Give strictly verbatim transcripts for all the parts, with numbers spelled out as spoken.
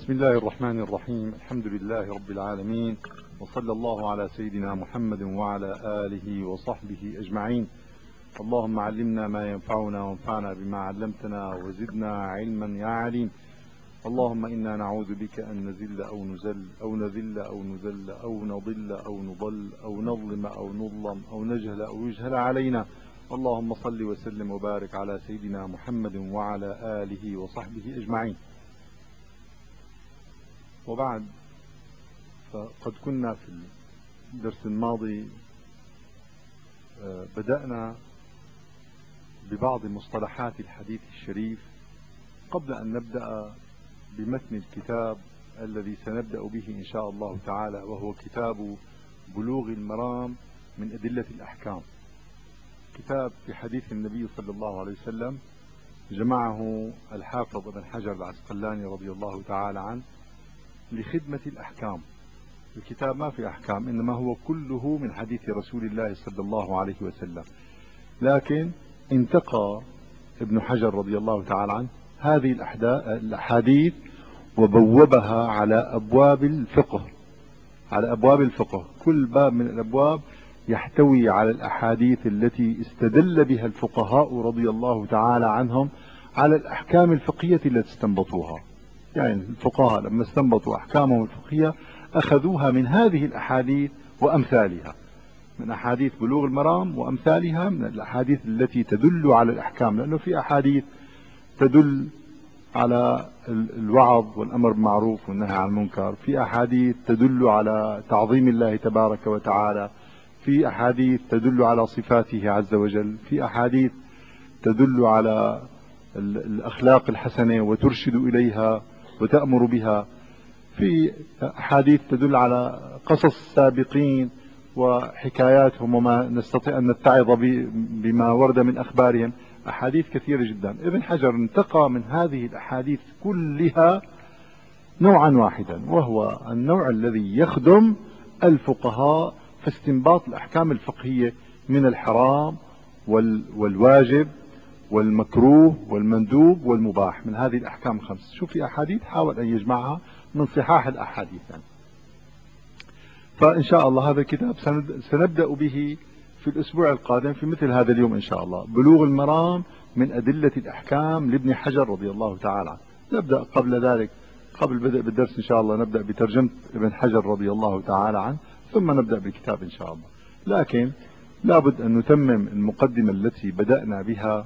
بسم الله الرحمن الرحيم. الحمد لله رب العالمين، وصلى الله على سيدنا محمد وعلى آله وصحبه أجمعين. اللهم علمنا ما ينفعنا وانفعنا بما علمتنا وزدنا علما يا عليم. اللهم إنا نعوذ بك أن نزل أو نزل أو نذل أو نذل أو نضل أو نضل أو نظلم أو نظلم أو نجهل أو يجهل علينا. اللهم صل وسلم وبارك على سيدنا محمد وعلى آله وصحبه أجمعين. وبعد، فقد كنا في الدرس الماضي بدأنا ببعض مصطلحات الحديث الشريف قبل أن نبدأ بمتن الكتاب الذي سنبدأ به إن شاء الله تعالى، وهو كتاب بلوغ المرام من أدلة الأحكام. كتاب في حديث النبي صلى الله عليه وسلم جمعه الحافظ ابن حجر العسقلاني رضي الله تعالى عنه لخدمة الأحكام. الكتاب ما في أحكام، إنما هو كله من حديث رسول الله صلى الله عليه وسلم، لكن انتقى ابن حجر رضي الله تعالى عنه هذه الأحاديث وبوبها على أبواب الفقه على أبواب الفقه كل باب من الأبواب يحتوي على الأحاديث التي استدل بها الفقهاء رضي الله تعالى عنهم على الأحكام الفقهية التي استنبطوها. يعني الفقهاء لما استنبطوا أحكامهم الفقهية أخذوها من هذه الأحاديث وأمثالها، من أحاديث بلوغ المرام وأمثالها، من الأحاديث التي تدل على الأحكام، لأنه في أحاديث تدل على الوعظ والأمر بالمعروف والنهي عن المنكر، في أحاديث تدل على تعظيم الله تبارك وتعالى، في أحاديث تدل على صفاته عز وجل، في أحاديث تدل على الأخلاق الحسنة وترشد إليها وتأمر بها، في أحاديث تدل على قصص السابقين وحكاياتهم وما نستطيع أن نتعظ بما ورد من أخبارهم. أحاديث كثيرة جدا. ابن حجر انتقى من هذه الأحاديث كلها نوعا واحدا، وهو النوع الذي يخدم الفقهاء في استنباط الأحكام الفقهية من الحرام والواجب والمكروه والمندوب والمباح، من هذه الأحكام الخمس. شوف في أحاديث حاول أن يجمعها من صحاح الأحاديث يعني. فإن شاء الله هذا الكتاب سنبدأ به في الأسبوع القادم في مثل هذا اليوم إن شاء الله، بلوغ المرام من أدلة الأحكام لابن حجر رضي الله تعالى عنه. نبدأ قبل ذلك، قبل بدء بالدرس إن شاء الله نبدأ بترجمة ابن حجر رضي الله تعالى عنه، ثم نبدأ بالكتاب إن شاء الله. لكن لابد أن نتمم المقدمة التي بدأنا بها،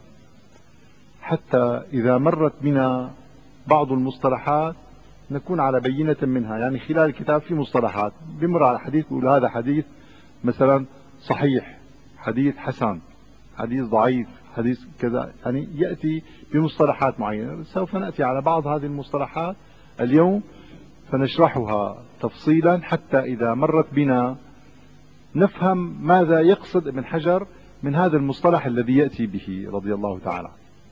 حتى إذا مرت بنا بعض المصطلحات نكون على بينة منها. يعني خلال الكتاب في مصطلحات بمر على حديث يقول هذا حديث مثلا صحيح، حديث حسن، حديث ضعيف، حديث كذا، يعني يأتي بمصطلحات معينة. سوف نأتي على بعض هذه المصطلحات اليوم فنشرحها تفصيلا، حتى إذا مرت بنا نفهم ماذا يقصد ابن حجر من هذا المصطلح الذي يأتي به رضي الله تعالى.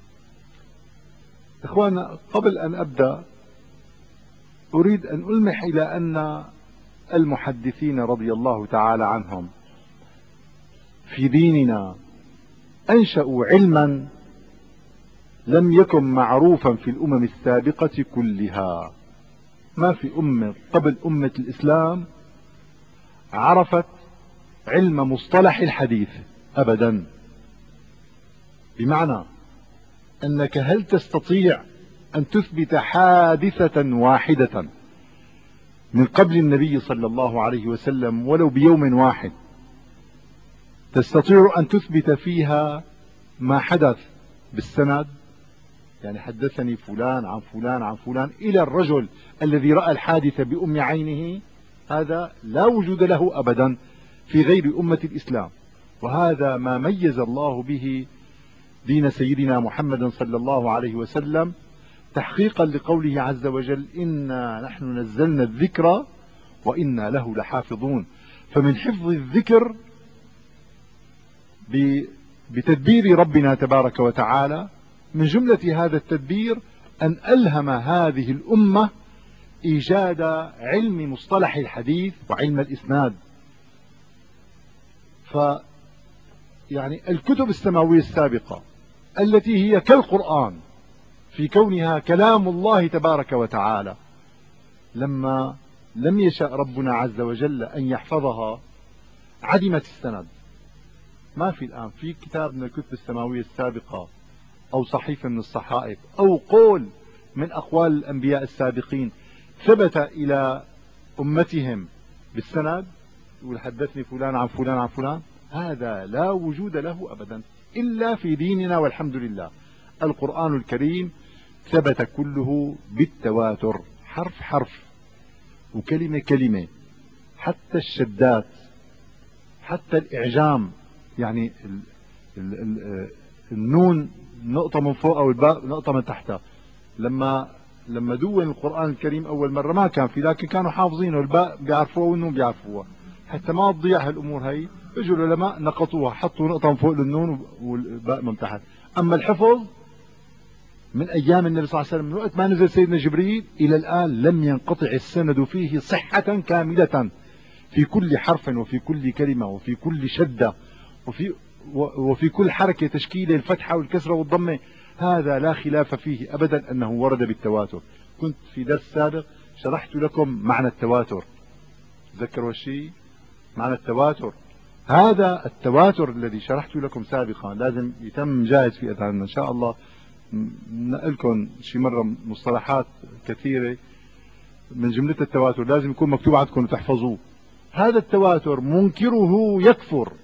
إخوانا، قبل أن أبدأ أريد أن ألمح إلى أن المحدثين رضي الله تعالى عنهم في ديننا أنشأوا علما لم يكن معروفا في الأمم السابقة كلها. ما في أمة قبل أمة الإسلام عرفت علم مصطلح الحديث أبدا. بمعنى أنك هل تستطيع أن تثبت حادثة واحدة من قبل النبي صلى الله عليه وسلم ولو بيوم واحد تستطيع أن تثبت فيها ما حدث بالسند؟ يعني حدثني فلان عن فلان عن فلان إلى الرجل الذي رأى الحادثة بأم عينه، هذا لا وجود له أبدا في غير أمة الإسلام. وهذا ما ميز الله به دين سيدنا محمد صلى الله عليه وسلم، تحقيقا لقوله عز وجل إنا نحن نزلنا الذكر وإنا له لحافظون. فمن حفظ الذكر بتدبير ربنا تبارك وتعالى، من جملة هذا التدبير أن ألهم هذه الأمة إيجاد علم مصطلح الحديث وعلم الإسناد. ف يعني الكتب السماوية السابقة التي هي كالقرآن في كونها كلام الله تبارك وتعالى، لما لم يشأ ربنا عز وجل أن يحفظها عدمت السند. ما في الآن في كتاب من الكتب السماوية السابقة أو صحيفة من الصحائف أو قول من أقوال الأنبياء السابقين ثبت إلى أمتهم بالسند يقول حدثني فلان عن فلان عن فلان. هذا لا وجود له أبدا إلا في ديننا، والحمد لله. القرآن الكريم ثبت كله بالتواتر، حرف حرف وكلمة كلمة، حتى الشدات، حتى الإعجام، يعني ال ال ال النون نقطة من فوق أو الباء نقطة من تحتها. لما لما دون القرآن الكريم أول مرة ما كان في، لكن كانوا حافظينه، الباء بيعرفوها والنون بيعرفوها. حتى ما تضيع هالأمور هي اجوا العلماء نقطوها، حطوا نقطة من فوق للنون والباء من تحت. أما الحفظ من أيام النبي صلى الله عليه وسلم، من وقت ما نزل سيدنا جبريل إلى الآن لم ينقطع السند فيه صحة كاملة، في كل حرف وفي كل كلمة وفي كل شدة وفي وفي كل حركة تشكيل الفتحة والكسرة والضمة. هذا لا خلاف فيه أبدا أنه ورد بالتواتر. كنت في درس سابق شرحت لكم معنى التواتر، تذكروا الشيء معنى التواتر. هذا التواتر الذي شرحت لكم سابقا لازم يتم جاهز في أذهاننا إن شاء الله. نقلكم شي مرة مصطلحات كثيرة من جملة التواتر لازم يكون مكتوب عندكم وتحفظوه. هذا التواتر منكره يكفر،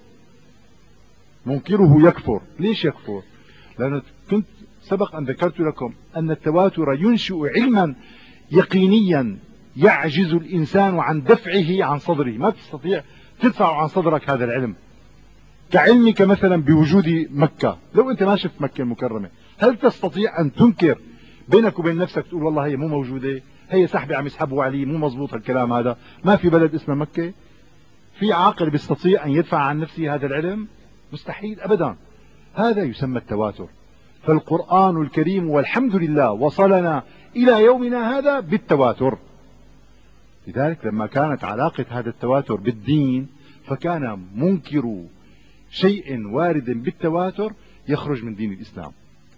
منكره يكفر. ليش يكفر؟ لأن كنت سبق أن ذكرت لكم أن التواتر ينشئ علما يقينيا يعجز الإنسان عن دفعه عن صدره، ما تستطيع تدفع عن صدرك هذا العلم. كعلمك مثلا بوجود مكة، لو أنت ما شفت مكة المكرمة هل تستطيع أن تنكر بينك وبين نفسك تقول والله هي مو موجودة، هي سحبي عم يسحبوا علي، مو مزبوط الكلام هذا، ما في بلد اسمه مكة؟ في عاقل بيستطيع أن يدفع عن نفسه هذا العلم؟ مستحيل أبدا. هذا يسمى التواتر. فالقرآن الكريم والحمد لله وصلنا إلى يومنا هذا بالتواتر. لذلك لما كانت علاقة هذا التواتر بالدين فكان منكر شيء وارد بالتواتر يخرج من دين الإسلام.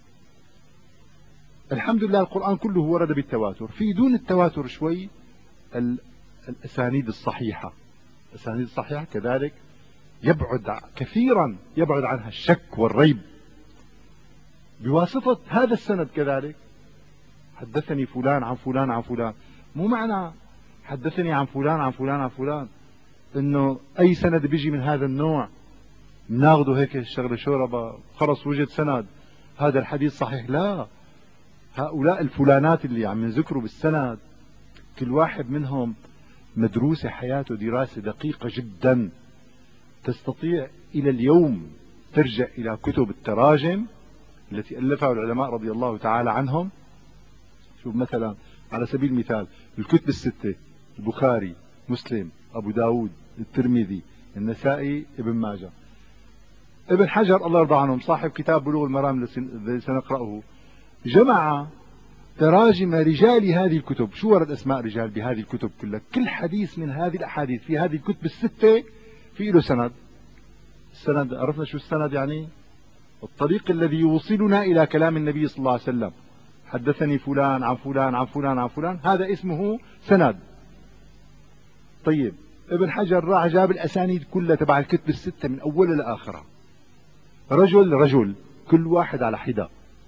الحمد لله القرآن كله ورد بالتواتر. في دون التواتر شوي الأسانيد الصحيحة، الأسانيد الصحيحة كذلك يبعد كثيرا يبعد عنها الشك والريب بواسطة هذا السند. كذلك حدثني فلان عن فلان عن فلان، مو معنى حدثني عن فلان عن فلان عن فلان انه اي سند بيجي من هذا النوع بناخده هيك الشغله شوربه خلص وجد سند هذا الحديث صحيح. لا، هؤلاء الفلانات اللي عم يذكروا بالسند كل واحد منهم مدروسة حياته دراسة دقيقة جدا، تستطيع إلى اليوم ترجع إلى كتب التراجم التي ألفها العلماء رضي الله تعالى عنهم. شوف مثلا على سبيل المثال الكتب الستة، البخاري، مسلم، أبو داود، الترمذي، النسائي، ابن ماجه. ابن حجر الله يرضى عنهم صاحب كتاب بلوغ المرام الذي سنقرأه جمع تراجم رجال هذه الكتب. شو ورد أسماء رجال بهذه الكتب كلها؟ كل حديث من هذه الأحاديث في هذه الكتب الستة في له سند. السند عرفنا شو السند يعني؟ الطريق الذي يوصلنا إلى كلام النبي صلى الله عليه وسلم. حدثني فلان عن فلان عن فلان عن فلان، هذا اسمه سند. طيب ابن حجر راح جاب الأسانيد كلها تبع الكتب الستة من أولها لآخرها، رجل رجل كل واحد على حدة،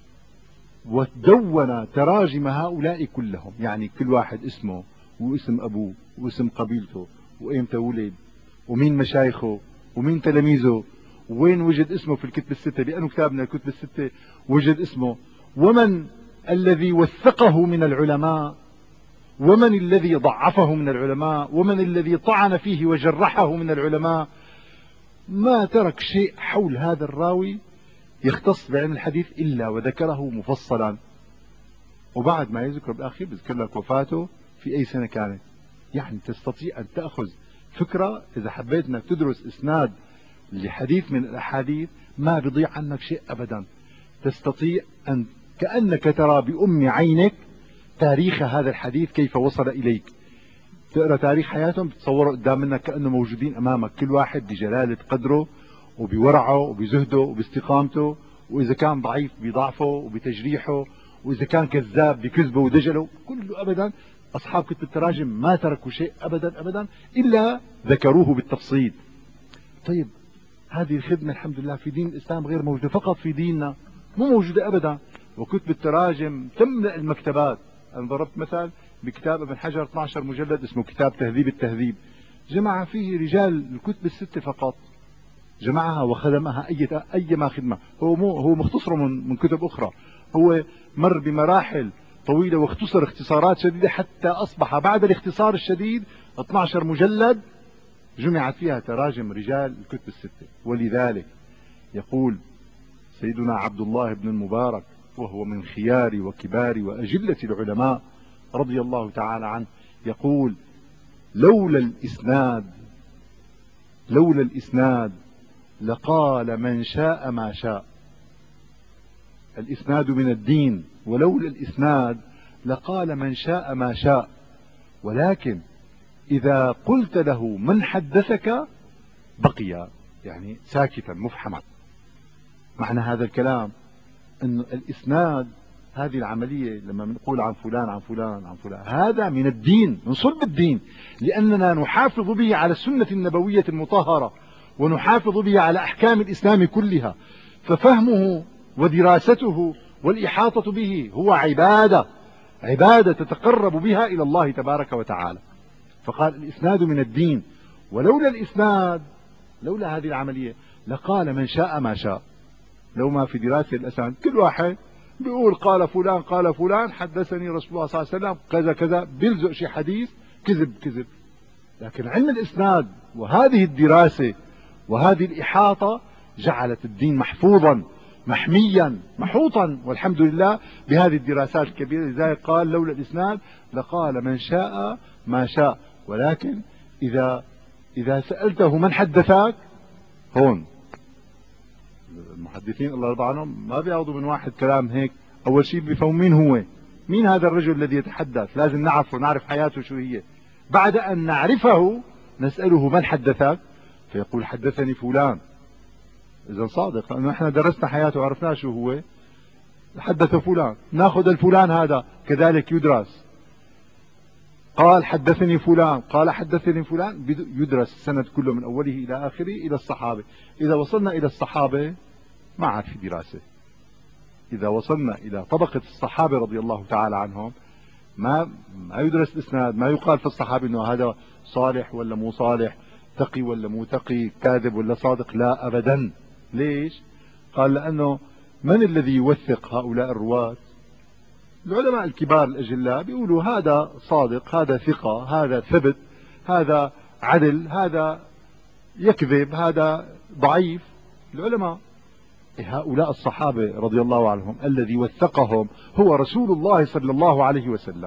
ودون تراجم هؤلاء كلهم، يعني كل واحد اسمه واسم أبوه واسم قبيلته وإمتى ولد ومين مشايخه ومين تلاميذه وين وجد اسمه في الكتب الستة، بأنه كتاب من الكتب الستة وجد اسمه، ومن الذي وثقه من العلماء ومن الذي ضعفه من العلماء ومن الذي طعن فيه وجرحه من العلماء. ما ترك شيء حول هذا الراوي يختص بعلم الحديث إلا وذكره مفصلا. وبعد ما يذكر بالأخير بذكر لك وفاته في أي سنة كانت. يعني تستطيع أن تأخذ فكرة إذا حبيت أنك تدرس إسناد لحديث من الأحاديث ما بيضيع عنك شيء أبدا. تستطيع أن كأنك ترى بأم عينك تاريخ هذا الحديث كيف وصل إليك. تقرأ تاريخ حياتهم بتصوره قدام منك كأنه موجودين أمامك، كل واحد بجلالة قدره وبورعه وبزهده وباستقامته، وإذا كان ضعيف بضعفه وبتجريحه، وإذا كان كذاب بكذبه ودجله، كله أبدا أصحاب كتب التراجم ما تركوا شيء أبدا أبدا إلا ذكروه بالتفصيل. طيب هذه الخدمة الحمد لله في دين الإسلام غير موجودة، فقط في ديننا مو موجودة أبدا. وكتب التراجم تملأ المكتبات. أنا ضربت مثال بكتاب ابن حجر اثني عشر مجلد اسمه كتاب تهذيب التهذيب، جمع فيه رجال الكتب الستة فقط، جمعها وخدمها أي أيما خدمة. هو مو هو مختصر من من كتب أخرى، هو مر بمراحل طويلة واختصر اختصارات شديدة حتى أصبح بعد الاختصار الشديد اثني عشر مجلد جمعت فيها تراجم رجال الكتب الستة. ولذلك يقول سيدنا عبد الله بن المبارك وهو من خيار وكبار وأجلة العلماء رضي الله تعالى عنه، يقول لولا الإسناد لولا الإسناد لقال من شاء ما شاء. الإسناد من الدين، ولولا الإسناد لقال من شاء ما شاء، ولكن إذا قلت له من حدثك بقي يعني ساكتا مفحما. معنى هذا الكلام أن الإسناد هذه العملية لما نقول عن فلان عن فلان عن فلان هذا من الدين، من صلب الدين، لأننا نحافظ به على السنة النبوية المطهرة ونحافظ به على أحكام الإسلام كلها. ففهمه ودراسته والإحاطة به هو عبادة، عبادة تتقرب بها إلى الله تبارك وتعالى. فقال الإسناد من الدين، ولولا الإسناد لولا هذه العملية لقال من شاء ما شاء. لو ما في دراسة الأسانيد كل واحد بيقول قال فلان قال فلان حدثني رسول الله صلى الله عليه وسلم كذا كذا، بيلزق شيء حديث كذب كذب. لكن علم الإسناد وهذه الدراسة وهذه الإحاطة جعلت الدين محفوظا محميا محوطا والحمد لله بهذه الدراسات الكبيرة. لذلك قال لولا الإسناد لقال من شاء ما شاء، ولكن إذا إذا سألته من حدثك، هون المحدثين الله يرضى عنهم ما بياخذوا من واحد كلام هيك، أول شيء بيفهموا مين هو، مين هذا الرجل الذي يتحدث، لازم نعرفه نعرف حياته شو هي. بعد أن نعرفه نسأله من حدثك، فيقول حدثني فلان، إذا صادق لأنه احنا درسنا حياته وعرفنا شو هو، حدث فلان، ناخذ الفلان هذا كذلك يدرس. قال حدثني فلان قال حدثني فلان، يدرس السند كله من أوله إلى آخره إلى الصحابة. إذا وصلنا إلى الصحابة ما عاد في دراسة. إذا وصلنا إلى طبقة الصحابة رضي الله تعالى عنهم ما ما يدرس الإسناد، ما يقال في الصحابي إنه هذا صالح ولا مو صالح، تقي ولا مو تقي، كاذب ولا صادق، لا أبدا. ليش؟ قال لأنه من الذي يوثق هؤلاء الرواة؟ العلماء الكبار الأجلاء بيقولوا هذا صادق، هذا ثقة، هذا ثبت، هذا عدل، هذا يكذب، هذا ضعيف. العلماء هؤلاء الصحابة رضي الله عنهم الذي وثقهم هو رسول الله صلى الله عليه وسلم.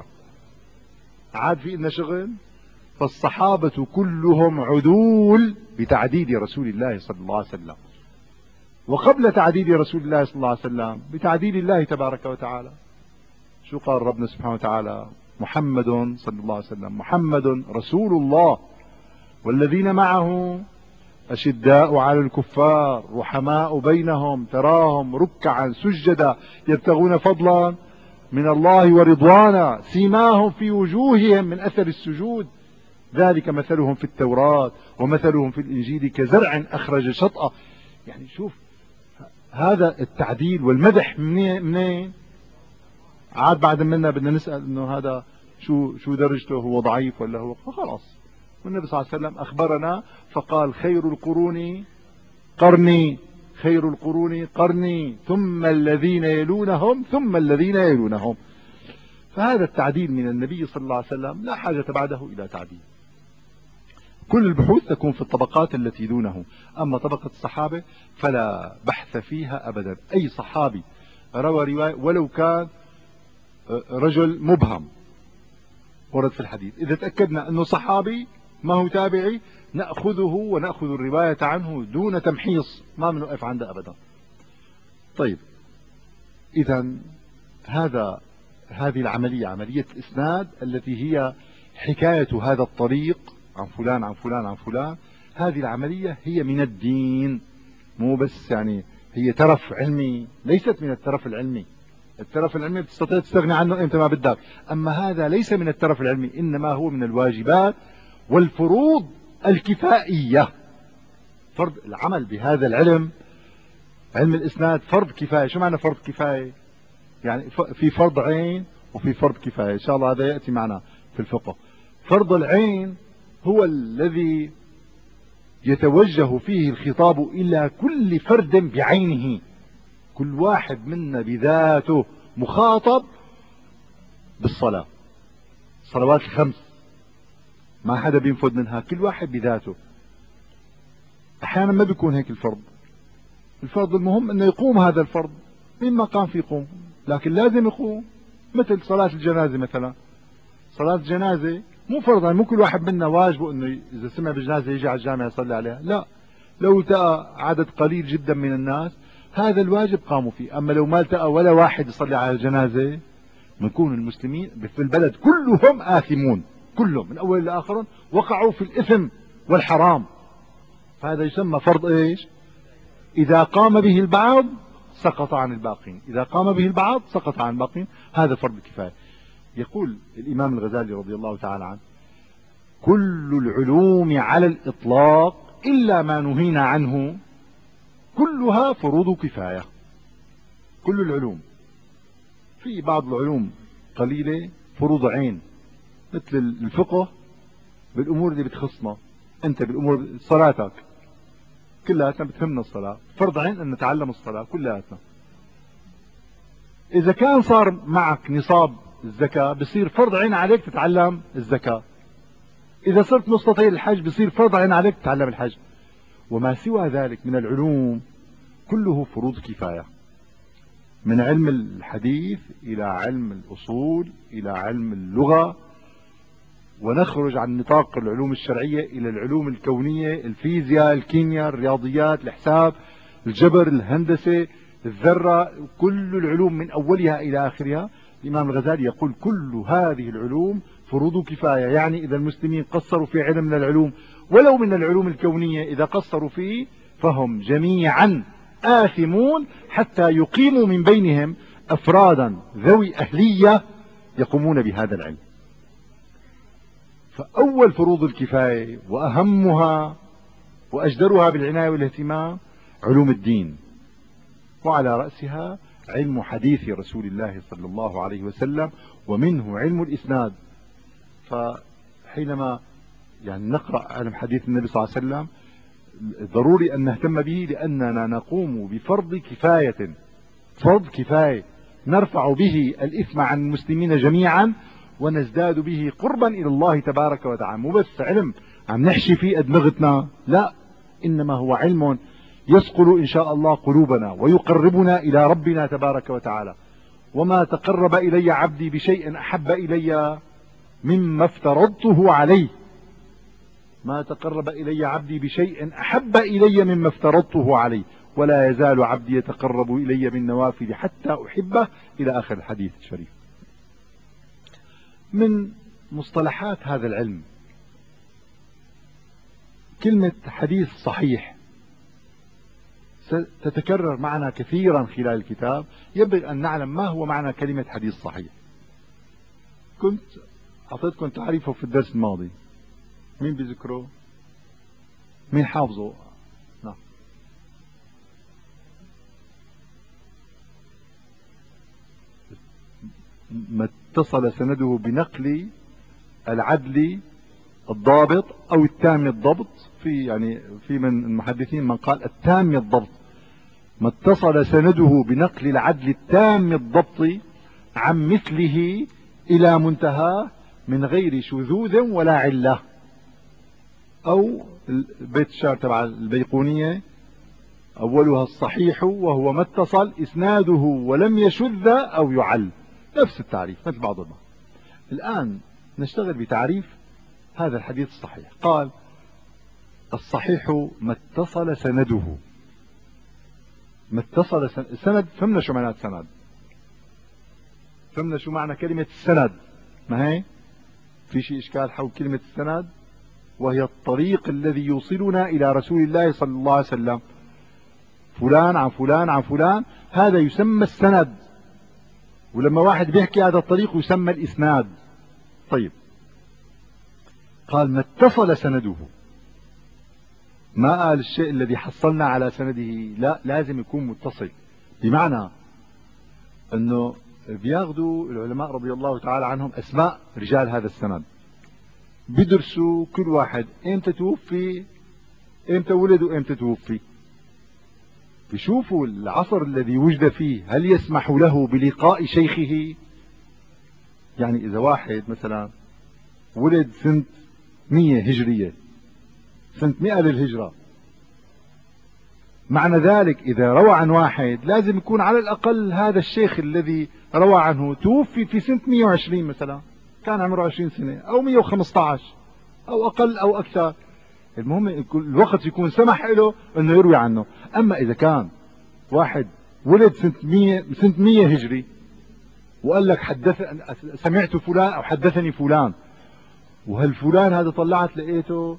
عاد في إن شغل؟ فالصحابة كلهم عدول بتعديد رسول الله صلى الله عليه وسلم، وقبل تعديد رسول الله صلى الله عليه وسلم بتعديد الله تبارك وتعالى. شو قال ربنا سبحانه وتعالى؟ محمد صلى الله عليه وسلم محمد رسول الله والذين معه أشداء على الكفار رحماء بينهم تراهم ركعا سجدا يبتغون فضلا من الله ورضوانا سيماهم في وجوههم من أثر السجود ذلك مثلهم في التوراة ومثلهم في الإنجيل كزرع أخرج شطأه. يعني شوف هذا التعديل والمدح منين؟ عاد بعد منا بدنا نسأل انه هذا شو شو درجته، هو ضعيف ولا هو خلاص. والنبي صلى الله عليه وسلم اخبرنا فقال خير القرون قرني خير القرون قرني ثم الذين يلونهم ثم الذين يلونهم. فهذا التعديل من النبي صلى الله عليه وسلم لا حاجة بعده الى تعديل. كل البحوث تكون في الطبقات التي دونه، اما طبقة الصحابة فلا بحث فيها ابدا. اي صحابي روى رواية ولو كان رجل مبهم ورد في الحديث، إذا تأكدنا أنه صحابي ما هو تابعي نأخذه ونأخذ الرواية عنه دون تمحيص، ما بنوقف عنده أبدا. طيب إذا هذا هذه العملية عملية الإسناد التي هي حكاية هذا الطريق عن فلان عن فلان عن فلان، هذه العملية هي من الدين، مو بس يعني هي ترف علمي، ليست من الترف العلمي. الترف العلمي بتستطيع تستغني عنه أنت ما بدك، أما هذا ليس من الترف العلمي، إنما هو من الواجبات والفروض الكفائية. فرض العمل بهذا العلم، علم الإسناد، فرض كفاية. شو معنى فرض كفاية؟ يعني في فرض عين وفي فرض كفاية، إن شاء الله هذا يأتي معنا في الفقه. فرض العين هو الذي يتوجه فيه الخطاب إلى كل فرد بعينه، كل واحد منا بذاته مخاطب بالصلاة، الصلوات الخمس ما حدا بينفذ منها، كل واحد بذاته. أحيانا ما بيكون هيك الفرض، الفرض المهم أنه يقوم هذا الفرض، مين ما قام في يقوم، لكن لازم يقوم. مثل صلاة الجنازة مثلا، صلاة الجنازة مو فرضا، مو كل واحد منا واجبه انه اذا سمع بالجنازة يجي على الجامع يصلي عليها، لا، لو التقى عدد قليل جدا من الناس هذا الواجب قاموا فيه. اما لو ما التقى ولا واحد يصلي على الجنازة بنكون المسلمين في البلد كلهم آثمون، كلهم من اول لاخر وقعوا في الاثم والحرام. فهذا يسمى فرض ايش؟ اذا قام به البعض سقط عن الباقين، اذا قام به البعض سقط عن الباقين، هذا فرض كفاية. يقول الإمام الغزالي رضي الله تعالى عنه: كل العلوم على الإطلاق إلا ما نهينا عنه كلها فروض كفاية. كل العلوم، في بعض العلوم قليلة فروض عين، مثل الفقه بالأمور اللي بتخصنا، أنت بالأمور صلاتك كلياتنا بتهمنا الصلاة، فرض عين أن نتعلم الصلاة كلياتنا. إذا كان صار معك نصاب الزكاة بصير فرض عين عليك تتعلم الزكاة، إذا صرت مستطيع الحج بصير فرض عين عليك تتعلم الحج. وما سوى ذلك من العلوم كله فروض كفاية، من علم الحديث إلى علم الأصول إلى علم اللغة، ونخرج عن نطاق العلوم الشرعية إلى العلوم الكونية، الفيزياء، الكيمياء، الرياضيات، الحساب، الجبر، الهندسة، الذرة، كل العلوم من أولها إلى آخرها. الإمام الغزالي يقول كل هذه العلوم فروض كفاية، يعني إذا المسلمين قصروا في علم من العلوم ولو من العلوم الكونية، إذا قصروا فيه فهم جميعا آثمون، حتى يقيموا من بينهم أفرادا ذوي أهلية يقومون بهذا العلم. فأول فروض الكفاية وأهمها وأجدرها بالعناية والاهتمام علوم الدين، وعلى رأسها علم حديث رسول الله صلى الله عليه وسلم، ومنه علم الإسناد. فحينما يعني نقرأ علم حديث النبي صلى الله عليه وسلم ضروري أن نهتم به، لأننا نقوم بفرض كفاية، فرض كفاية نرفع به الإثم عن المسلمين جميعا، ونزداد به قربا إلى الله تبارك وتعالى. مو بس علم عم نحشي فيه أدمغتنا، لا، إنما هو علم يصقل إن شاء الله قلوبنا ويقربنا إلى ربنا تبارك وتعالى. وما تقرب إلي عبدي بشيء أحب إلي مما افترضته عليه، ما تقرب إلي عبدي بشيء أحب إلي مما افترضته عليه، ولا يزال عبدي يتقرب إلي بالنوافل حتى أحبه، إلى آخر الحديث الشريف. من مصطلحات هذا العلم كلمة حديث صحيح ستتكرر معنا كثيرا خلال الكتاب. ينبغي أن نعلم ما هو معنى كلمة حديث صحيح. كنت أعطيتكم تعريفه في الدرس الماضي، مين بيذكره؟ مين حافظه؟ نعم. ما اتصل سنده بنقل العدل الضابط أو التام الضبط، في يعني في من المحدثين من قال التام الضبط، ما اتصل سنده بنقل العدل التام الضبط عن مثله إلى منتهى من غير شذوذ ولا علة. أو بيت الشعر تبع البيقونية أولها الصحيح وهو ما اتصل إسناده ولم يشذ أو يعل، نفس التعريف مثل بعض البعض. الآن نشتغل بتعريف هذا الحديث الصحيح. قال الصحيح ما اتصل سنده، ما اتصل سند. فهمنا شو معنى سند، فهمنا شو معنى كلمة السند، ما هي في شيء إشكال حول كلمة السند؟ وهي الطريق الذي يوصلنا إلى رسول الله صلى الله عليه وسلم، فلان عن فلان عن فلان، هذا يسمى السند. ولما واحد بيحكي هذا الطريق يسمى الإسناد. طيب قال ما اتصل سنده، ما قال الشيء الذي حصلنا على سنده، لا لازم يكون متصل. بمعنى انه بياخذوا العلماء رضي الله تعالى عنهم اسماء رجال هذا السند، بيدرسوا كل واحد امتى توفي، امتى ولد وامتى توفي، بيشوفوا العصر الذي وجد فيه هل يسمح له بلقاء شيخه. يعني اذا واحد مثلا ولد سنة مية هجرية، سنة مئة للهجرة، معنى ذلك إذا روى عن واحد لازم يكون على الأقل هذا الشيخ الذي روى عنه توفي في سنة مئة وعشرين مثلا، كان عمره عشرين سنة أو مئة وخمسة عشر أو أقل أو أكثر، المهم الوقت يكون سمح له أنه يروي عنه. أما إذا كان واحد ولد سنة مئة سنة مئة هجري وقال لك حدث سمعت فلان أو حدثني فلان، وهالفلان هذا طلعت لقيته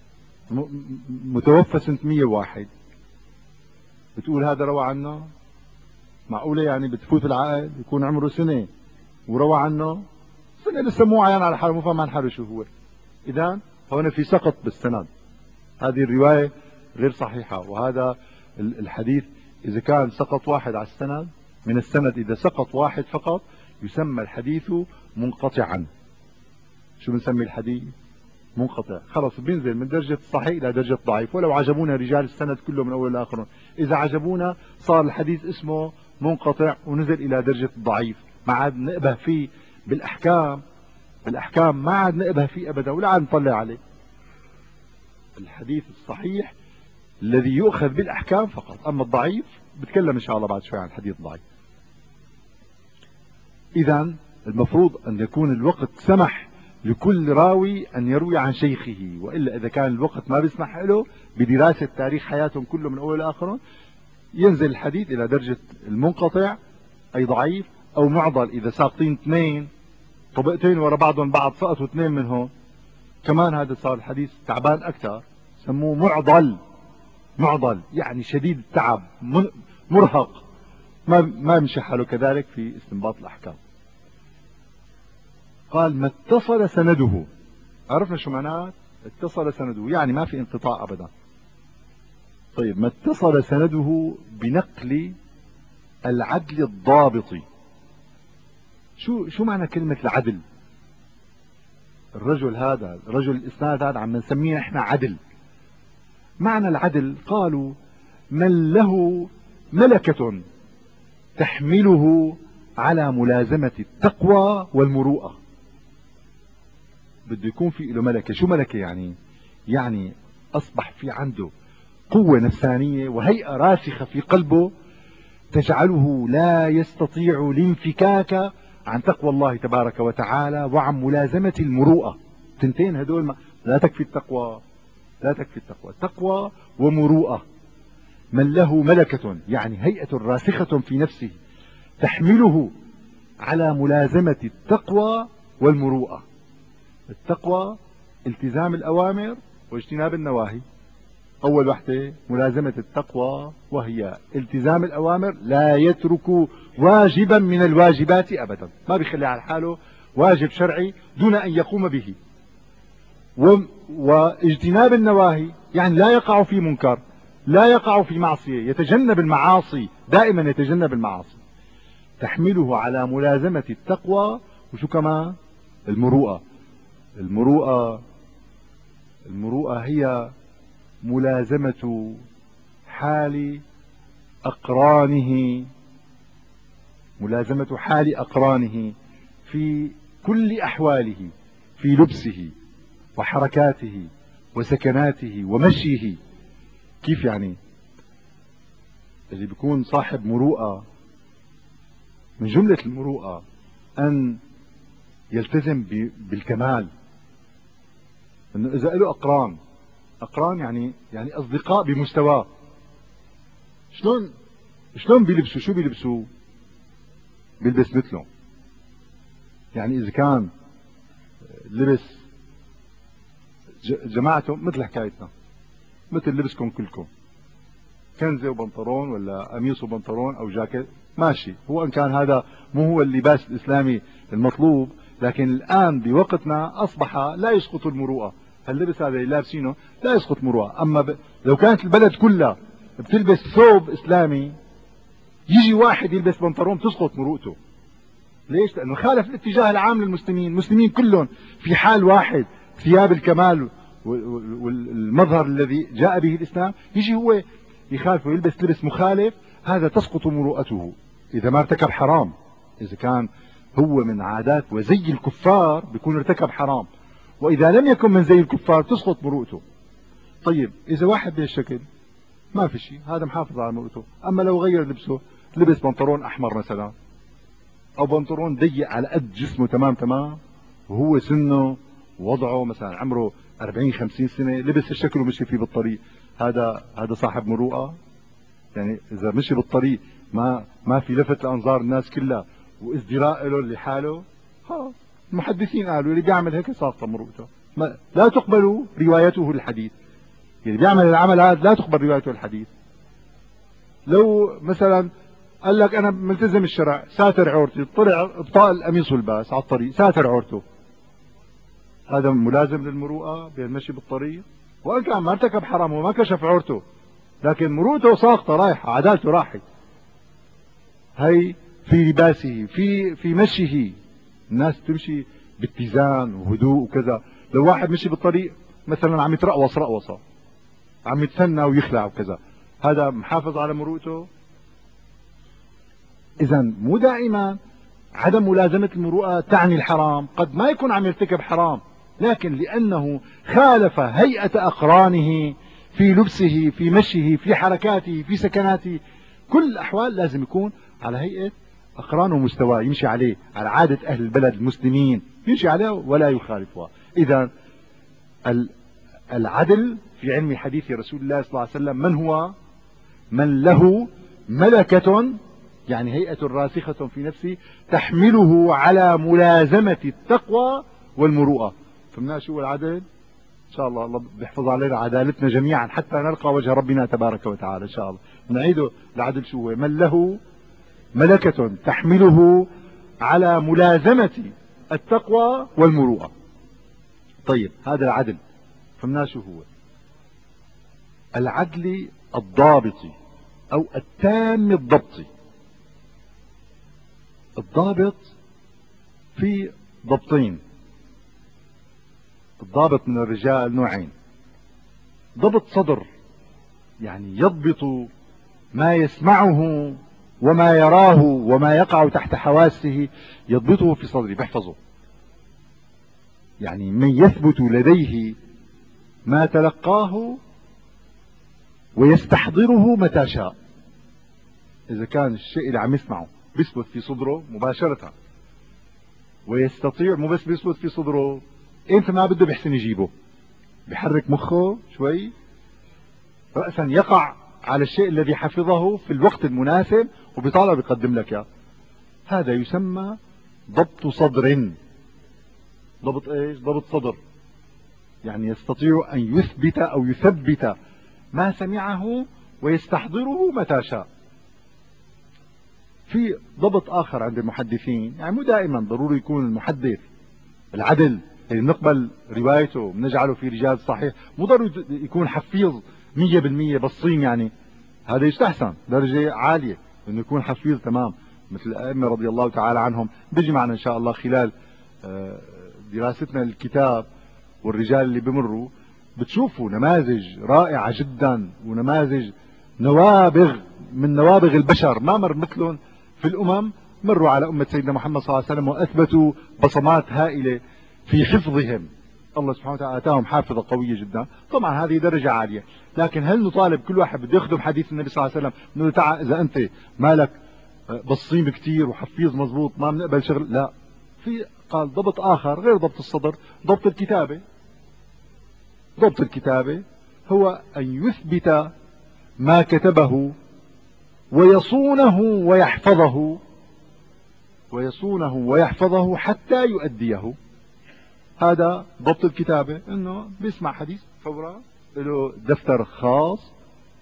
متوفى سنة مئة وواحد، بتقول هذا روى عنه؟ معقولة يعني بتفوت العقل يكون عمره سنة وروى عنه سنة لسه مو عيان على حاله، مو فاهم عن حاله شو هو. إذا هون في سقط بالسند، هذه الرواية غير صحيحة. وهذا الحديث إذا كان سقط واحد على السند من السند، إذا سقط واحد فقط يسمى الحديث منقطعا. شو بنسمي الحديث؟ منقطع، خلص بينزل من درجة الصحيح إلى درجة ضعيف، ولو عجبونا رجال السند كله من أول لآخر، إذا عجبونا صار الحديث اسمه منقطع ونزل إلى درجة الضعيف، ما عاد نقبه فيه بالأحكام، بالأحكام ما عاد نقبه فيه أبدا ولا عاد نطلع عليه. الحديث الصحيح الذي يؤخذ بالأحكام فقط، أما الضعيف بتكلم إن شاء الله بعد شوي عن الحديث الضعيف. إذا المفروض أن يكون الوقت سمح لكل راوي أن يروي عن شيخه، وإلا إذا كان الوقت ما بيسمح له بدراسة تاريخ حياتهم كله من أول لآخر، ينزل الحديث إلى درجة المنقطع أي ضعيف، أو معضل إذا ساقطين اثنين طبقتين ورا بعضهم بعض سقطوا اثنين منهم كمان، هذا صار الحديث تعبان أكثر، سموه معضل. معضل يعني شديد التعب، مرهق، ما ما يمشي حاله كذلك في استنباط الأحكام. قال ما اتصل سنده، عرفنا شو معناه اتصل سنده، يعني ما في انقطاع أبدا. طيب ما اتصل سنده بنقل العدل الضابط. شو شو معنى كلمة العدل؟ الرجل هذا، رجل الإسناد هذا عم نسميه احنا عدل. معنى العدل قالوا من له ملكة تحمله على ملازمة التقوى والمروءة. بده يكون في له ملكة. شو ملكة يعني؟ يعني أصبح في عنده قوة نفسانية وهيئة راسخة في قلبه تجعله لا يستطيع الانفكاك عن تقوى الله تبارك وتعالى وعن ملازمة المروءة. تنتين هدول ما لا تكفي التقوى، لا تكفي التقوى، تقوى ومروءة. من له ملكة يعني هيئة راسخة في نفسه تحمله على ملازمة التقوى والمروءة. التقوى التزام الأوامر واجتناب النواهي، أول وحدة ملازمة التقوى وهي التزام الأوامر، لا يترك واجبا من الواجبات أبدا، ما بيخلي على حاله واجب شرعي دون أن يقوم به. واجتناب النواهي يعني لا يقع في منكر، لا يقع في معصية، يتجنب المعاصي، دائما يتجنب المعاصي. تحمله على ملازمة التقوى. وشو كمان؟ المروءة. المروءة المروءة هي ملازمة حال أقرانه، ملازمة حال أقرانه في كل أحواله، في لبسه وحركاته وسكناته ومشيه. كيف يعني؟ اللي بيكون صاحب مروءة من جملة المروءة أن يلتزم بالكمال، انه اذا له اقران، اقران يعني يعني اصدقاء بمستواه، شلون شلون بيلبسوا؟ شو بيلبسوا؟ بيلبس مثله. يعني اذا كان لبس جماعته مثل حكايتنا، مثل لبسكم كلكم، كنزه وبنطلون ولا قميص وبنطلون او جاكيت ماشي، هو إن كان هذا مو هو اللباس الإسلامي المطلوب، لكن الآن بوقتنا أصبح لا يسقط المروءة. اللبس هذا اللي لابسينه لا يسقط مروءة. أما ب... لو كانت البلد كلها بتلبس ثوب إسلامي، يجي واحد يلبس بنطلون تسقط مروءته. ليش؟ لأنه خالف الاتجاه العام للمسلمين. المسلمين كلهم في حال واحد، ثياب الكمال والمظهر الذي جاء به الإسلام، يجي هو يخالف ويلبس لبس مخالف، هذا تسقط مروءته إذا ما ارتكب حرام. إذا كان هو من عادات وزي الكفار بيكون ارتكب حرام، وإذا لم يكن من زي الكفار تسقط مروءته. طيب إذا واحد بهالشكل ما في شيء، هذا محافظ على مروءته. أما لو غير لبسه، لبس بنطلون أحمر مثلا، أو بنطلون ضيق على قد جسمه تمام تمام، وهو سنه ووضعه مثلا عمره أربعين خمسين سنة، لبس الشكل ومشي فيه بالطريق، هذا هذا صاحب مروءة؟ يعني إذا مشي بالطريق ما ما في لفت لأنظار الناس كلها وازدراء له لحاله، ها المحدثين قالوا اللي بيعمل هيك ساقطة مروءته، لا تقبل روايته الحديث. اللي بيعمل العمل هذا لا تقبل روايته الحديث. لو مثلا قال لك انا ملتزم الشرع، ساتر عورتي، طلع ابطال القميص والباس على الطريق ساتر عورته، هذا ملازم للمروءة بالمشي بالطريق؟ وان كان ما ارتكب حرام وما كشف عورته، لكن مروءته ساقطة رايحة، عدالته راحت. هي في لباسه، في في مشيه، الناس تمشي باتزان وهدوء وكذا. لو واحد مشي بالطريق مثلا عم يترقوص رقوصة، عم يتسنى ويخلع وكذا، هذا محافظ على مروءته؟ إذا مو دائما عدم ملازمة المروءة تعني الحرام، قد ما يكون عم يرتكب حرام، لكن لأنه خالف هيئة أقرانه في لبسه، في مشيه، في حركاته، في سكناته، كل الأحوال لازم يكون على هيئة أقرانه مستوى، يمشي عليه، على عادة أهل البلد المسلمين يمشي عليه ولا يخالفها. إذا العدل في علم حديث رسول الله صلى الله عليه وسلم من هو؟ من له ملكة، يعني هيئة راسخة في نفسه تحمله على ملازمة التقوى والمروءة. فهمنا شو العدل؟ إن شاء الله الله بيحفظ علينا عدالتنا جميعا حتى نلقى وجه ربنا تبارك وتعالى إن شاء الله. نعيده، العدل شو هو؟ من له ملكة تحمله على ملازمة التقوى والمروءة. طيب هذا العدل فهمنا شو هو؟ العدل الضابط أو التام الضبط. الضابط في ضبطين، الضابط من الرجال نوعين: ضبط صدر، يعني يضبط ما يسمعه وما يراه وما يقع تحت حواسه، يضبطه في صدره بيحفظه، يعني من يثبت لديه ما تلقاه ويستحضره متى شاء. إذا كان الشيء اللي عم يسمعه بيثبت في صدره مباشرة، ويستطيع، مو بس بيثبت في صدره، انت ما بده بيحسن يجيبه، بيحرك مخه شوي رأسا يقع على الشيء الذي حفظه في الوقت المناسب وبيطالع بيقدم لك اياه. هذا يسمى ضبط صدر. ضبط ايش؟ ضبط صدر، يعني يستطيع ان يثبت او يثبت ما سمعه ويستحضره متى شاء. في ضبط اخر عند المحدثين، يعني مو دائما ضروري يكون المحدث العدل اللي نقبل روايته بنجعله في رجال صحيح، مو ضروري يكون حفيظ مية بالمية بالصين، يعني هذا يستحسن درجة عالية انه يكون حفيظ تمام مثل الائمة رضي الله تعالى عنهم. بيجي معنا ان شاء الله خلال دراستنا للكتاب والرجال اللي بمروا بتشوفوا نماذج رائعة جدا، ونماذج نوابغ من نوابغ البشر ما مر مثلهم في الامم، مروا على امة سيدنا محمد صلى الله عليه وسلم واثبتوا بصمات هائلة في حفظهم. الله سبحانه وتعالى اتاهم حافظة قوية جدا. طبعا هذه درجة عالية، لكن هل نطالب كل واحد بده يخدم حديث النبي صلى الله عليه وسلم انه تعال اذا انت مالك بصيم كتير وحفيظ مزبوط ما بنقبل شغل؟ لا، في قال ضبط اخر غير ضبط الصدر، ضبط الكتابة. ضبط الكتابة هو ان يثبت ما كتبه ويصونه ويحفظه، ويصونه ويحفظه حتى يؤديه. هذا ضبط الكتابة، انه بيسمع حديث فورا له دفتر خاص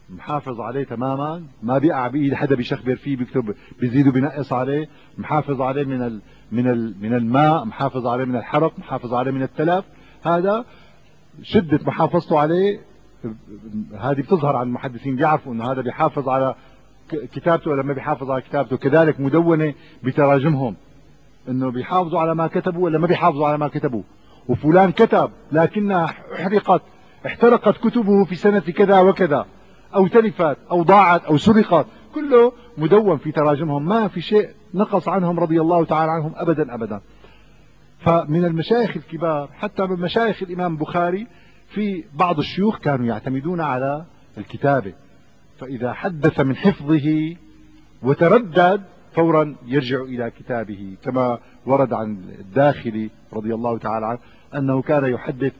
محافظ عليه تماما، ما بيقع بايد حدا بيشخبر فيه بيكتب بيزيد وبينقص عليه، محافظ عليه من ال من ال من الماء، محافظ عليه من الحرق، محافظ عليه من التلف. هذا شدة محافظته عليه هذه بتظهر عن المحدثين، بيعرفوا انه هذا بيحافظ على كتابته ولا ما بيحافظ على كتابته. كذلك مدونة بتراجمهم انه بيحافظوا على ما كتبوا ولا ما بيحافظوا على ما كتبوا. وفلان كتب لكنها احرقت احترقت كتبه في سنة كذا وكذا، او تلفت او ضاعت او سرقت، كله مدون في تراجمهم، ما في شيء نقص عنهم رضي الله تعالى عنهم ابدا ابدا. فمن المشايخ الكبار حتى من مشايخ الامام البخاري في بعض الشيوخ كانوا يعتمدون على الكتابة، فاذا حدث من حفظه وتردد فورا يرجع الى كتابه، كما ورد عن الداخلي رضي الله تعالى عنه انه كان يحدث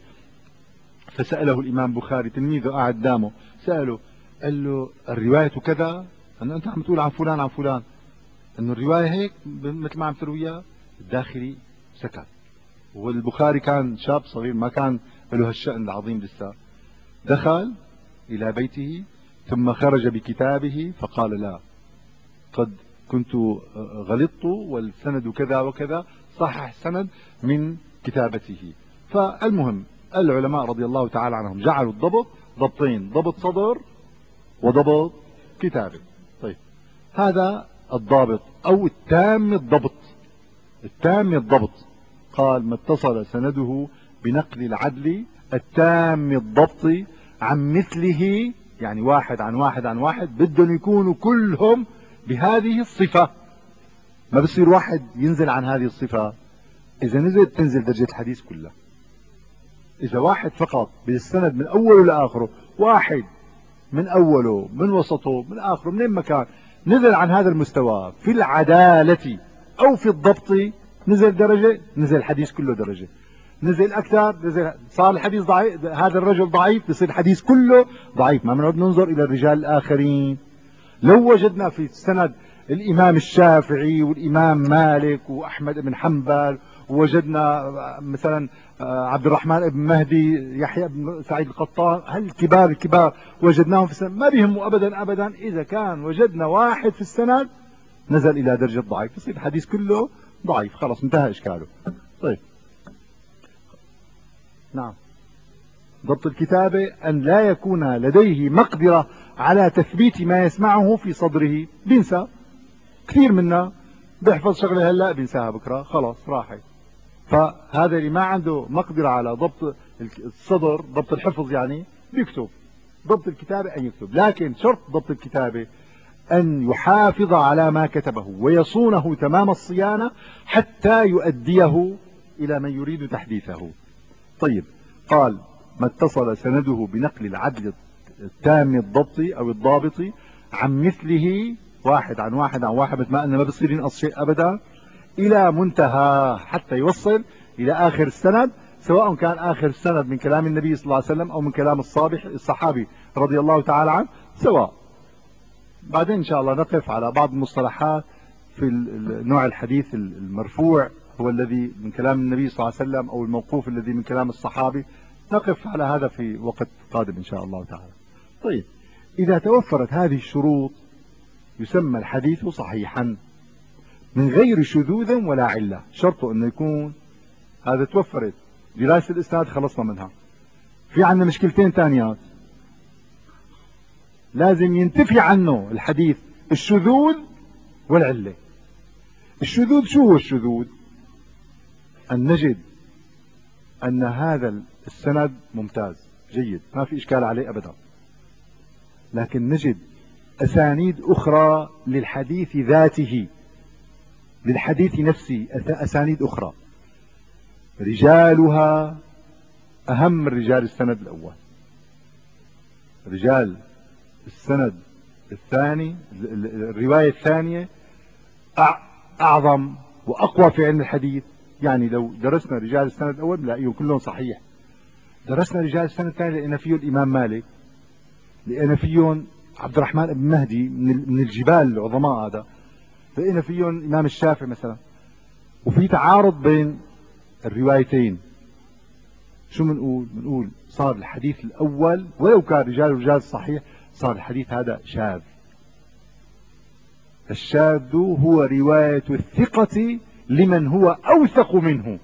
فسأله الامام البخاري تلميذه قاعد قدامه، سأله قال له الرواية كذا، انه انت عم تقول عن فلان عن فلان انه الرواية هيك مثل ما عم ترويها. الداخلي سكت، والبخاري كان شاب صغير ما كان له هالشأن العظيم لسه. دخل الى بيته ثم خرج بكتابه فقال لا قد كنت غلطت والسند كذا وكذا، صحح السند من كتابته. فالمهم العلماء رضي الله تعالى عنهم جعلوا الضبط ضبطين، ضبط صدر وضبط كتابة. طيب هذا الضابط او التام الضبط، التام الضبط قال ما اتصل سنده بنقل العدل التام الضبط عن مثله، يعني واحد عن واحد عن واحد، بدهم يكونوا كلهم بهذه الصفة. ما بصير واحد ينزل عن هذه الصفة، اذا نزل تنزل درجة الحديث كلها. اذا واحد فقط بالسند من اوله لاخره، واحد من اوله من وسطه من اخره من مكان نزل عن هذا المستوى في العدالة او في الضبط، نزل درجة، نزل الحديث كله درجة. نزل اكثر، نزل صار الحديث ضعيف، هذا الرجل ضعيف، بصير الحديث كله ضعيف. ما بنقعد ننظر الى الرجال الاخرين. لو وجدنا في السند الامام الشافعي والامام مالك واحمد بن حنبل، ووجدنا مثلا عبد الرحمن بن مهدي، يحيى بن سعيد القطان، هالكبار الكبار وجدناهم في السند، ما بيهموا ابدا ابدا. اذا كان وجدنا واحد في السند نزل الى درجة ضعيف، يصير الحديث كله ضعيف، خلاص انتهى اشكاله. طيب نعم، ضبط الكتابة أن لا يكون لديه مقدرة على تثبيت ما يسمعه في صدره. بينسى كثير منا، بيحفظ شغلة هلا بينساها بكرة، خلاص راحت. فهذا اللي ما عنده مقدرة على ضبط الصدر، ضبط الحفظ يعني، بيكتب. ضبط الكتابة أن يكتب، لكن شرط ضبط الكتابة أن يحافظ على ما كتبه ويصونه تمام الصيانة حتى يؤديه إلى من يريد تحديثه. طيب قال ما اتصل سنده بنقل العدل التام الضبط او الضابط عن مثله، واحد عن واحد عن واحد، مثل ما قلنا ما بصير ينقص شيء ابدا، الى منتهى حتى يوصل الى اخر السند، سواء كان اخر السند من كلام النبي صلى الله عليه وسلم او من كلام الصابح الصحابي رضي الله تعالى عنه، سواء. بعدين ان شاء الله نقف على بعض المصطلحات في نوع الحديث المرفوع، هو الذي من كلام النبي صلى الله عليه وسلم، او الموقوف الذي من كلام الصحابي. نقف على هذا في وقت قادم ان شاء الله تعالى. طيب اذا توفرت هذه الشروط يسمى الحديث صحيحا من غير شذوذ ولا علة. شرطه انه يكون هذا توفرت دراسة الاسناد خلصنا منها. في عندنا مشكلتين ثانيات لازم ينتفي عنه الحديث، الشذوذ والعلة. الشذوذ شو هو الشذوذ؟ أن نجد أن هذا السند ممتاز جيد ما في إشكال عليه أبدا، لكن نجد أسانيد أخرى للحديث ذاته، للحديث نفسه أسانيد أخرى رجالها أهم من رجال السند الأول. رجال السند الثاني، الرواية الثانية أعظم وأقوى في علم الحديث. يعني لو درسنا رجال السند الأول بنلاقيهم كلهم صحيح. درسنا رجال السند الثاني لقينا فيهم الإمام مالك، لقينا فيهم عبد الرحمن بن مهدي من الجبال العظماء هذا، لقينا فيهم الإمام الشافعي مثلا. وفي تعارض بين الروايتين. شو بنقول؟ بنقول صار الحديث الأول ولو كان رجال رجال صحيح صار الحديث هذا شاذ. الشاذ هو رواية الثقة لمن هو أوثق منه.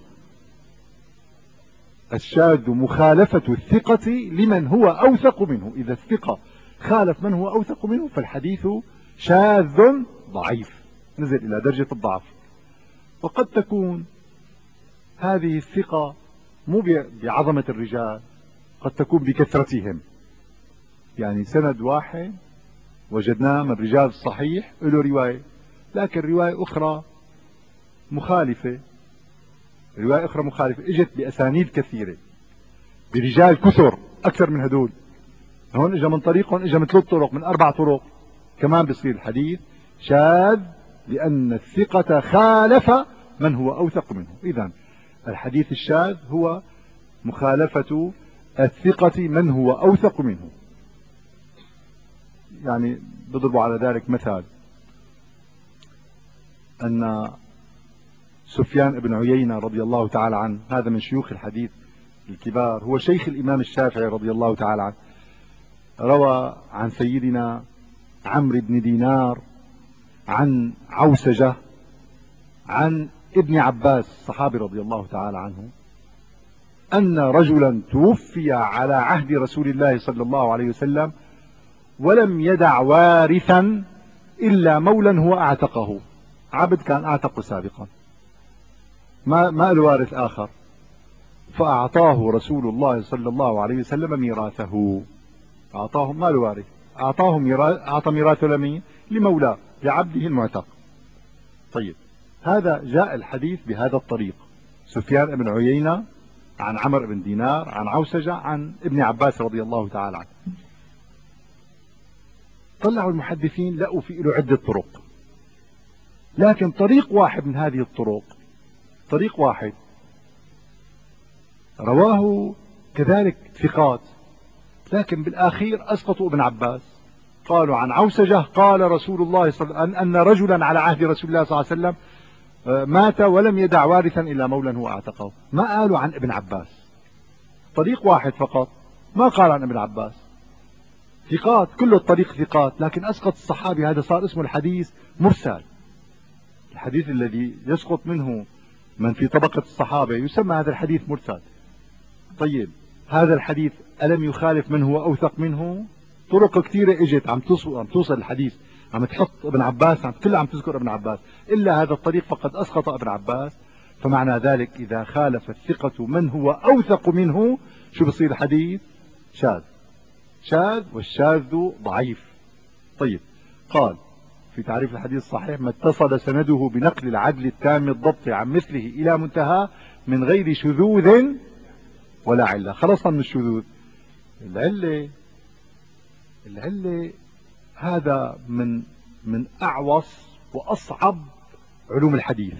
الشاذ مخالفة الثقة لمن هو أوثق منه. إذا الثقة خالف من هو أوثق منه فالحديث شاذ ضعيف، نزل إلى درجة الضعف. وقد تكون هذه الثقة مو بعظمة الرجال، قد تكون بكثرتهم. يعني سند واحد وجدناه من رجال الصحيح له رواية، لكن رواية أخرى مخالفة رواية أخرى مخالفة اجت بأسانيد كثيرة برجال كثر أكثر من هدول. هون اجى من طريق، هون اجى من ثلاث طرق، من أربع طرق، كمان بصير الحديث شاذ لأن الثقة خالف من هو أوثق منه. إذن الحديث الشاذ هو مخالفة الثقة من هو أوثق منه. يعني بضرب على ذلك مثال أن سفيان بن عيينة رضي الله تعالى عنه، هذا من شيوخ الحديث الكبار، هو شيخ الإمام الشافعي رضي الله تعالى عنه، روى عن سيدنا عمرو بن دينار عن عوسجة عن ابن عباس الصحابي رضي الله تعالى عنه أن رجلا توفي على عهد رسول الله صلى الله عليه وسلم ولم يدع وارثا إلا مولا هو أعتقه. عبد كان أعتق سابقا، ما ما الوارث آخر، فأعطاه رسول الله صلى الله عليه وسلم ميراثه. أعطاه ما الوارث، أعطاه ميراث، أعطى ميراثه لمين؟ لمولاه، لعبده المعتق. طيب هذا جاء الحديث بهذا الطريق، سفيان بن عيينة عن عمرو بن دينار عن عوسجة عن ابن عباس رضي الله تعالى عنه. طلعوا المحدثين لقوا في له عدة طرق، لكن طريق واحد من هذه الطرق، طريق واحد رواه كذلك ثقات، لكن بالآخير أسقطوا ابن عباس. قالوا عن عوسجة قال رسول الله صلى الله عليه وسلم أن رجلا على عهد رسول الله صلى الله عليه وسلم مات ولم يدع وارثا إلا مولا هو أعتقه. ما قالوا عن ابن عباس، طريق واحد فقط، ما قال عن ابن عباس. ثقات، كل الطريق ثقات، لكن أسقط الصحابي، هذا صار اسمه الحديث مرسل. الحديث الذي يسقط منه من في طبقة الصحابة يسمى هذا الحديث مرسل. طيب هذا الحديث ألم يخالف من هو أوثق منه؟ طرق كثيرة اجت عم توصل عم توصل الحديث، عم تحط ابن عباس، عم كلها عم تذكر ابن عباس، إلا هذا الطريق فقد أسقط ابن عباس. فمعنى ذلك إذا خالف الثقة من هو أوثق منه شو بصير الحديث؟ شاذ. شاذ، والشاذ ضعيف. طيب قال في تعريف الحديث الصحيح: ما اتصل سنده بنقل العدل التام الضبط عن مثله إلى منتهى من غير شذوذ ولا علة. خلصنا من الشذوذ. العلة العلة هذا من من أعوص وأصعب علوم الحديث،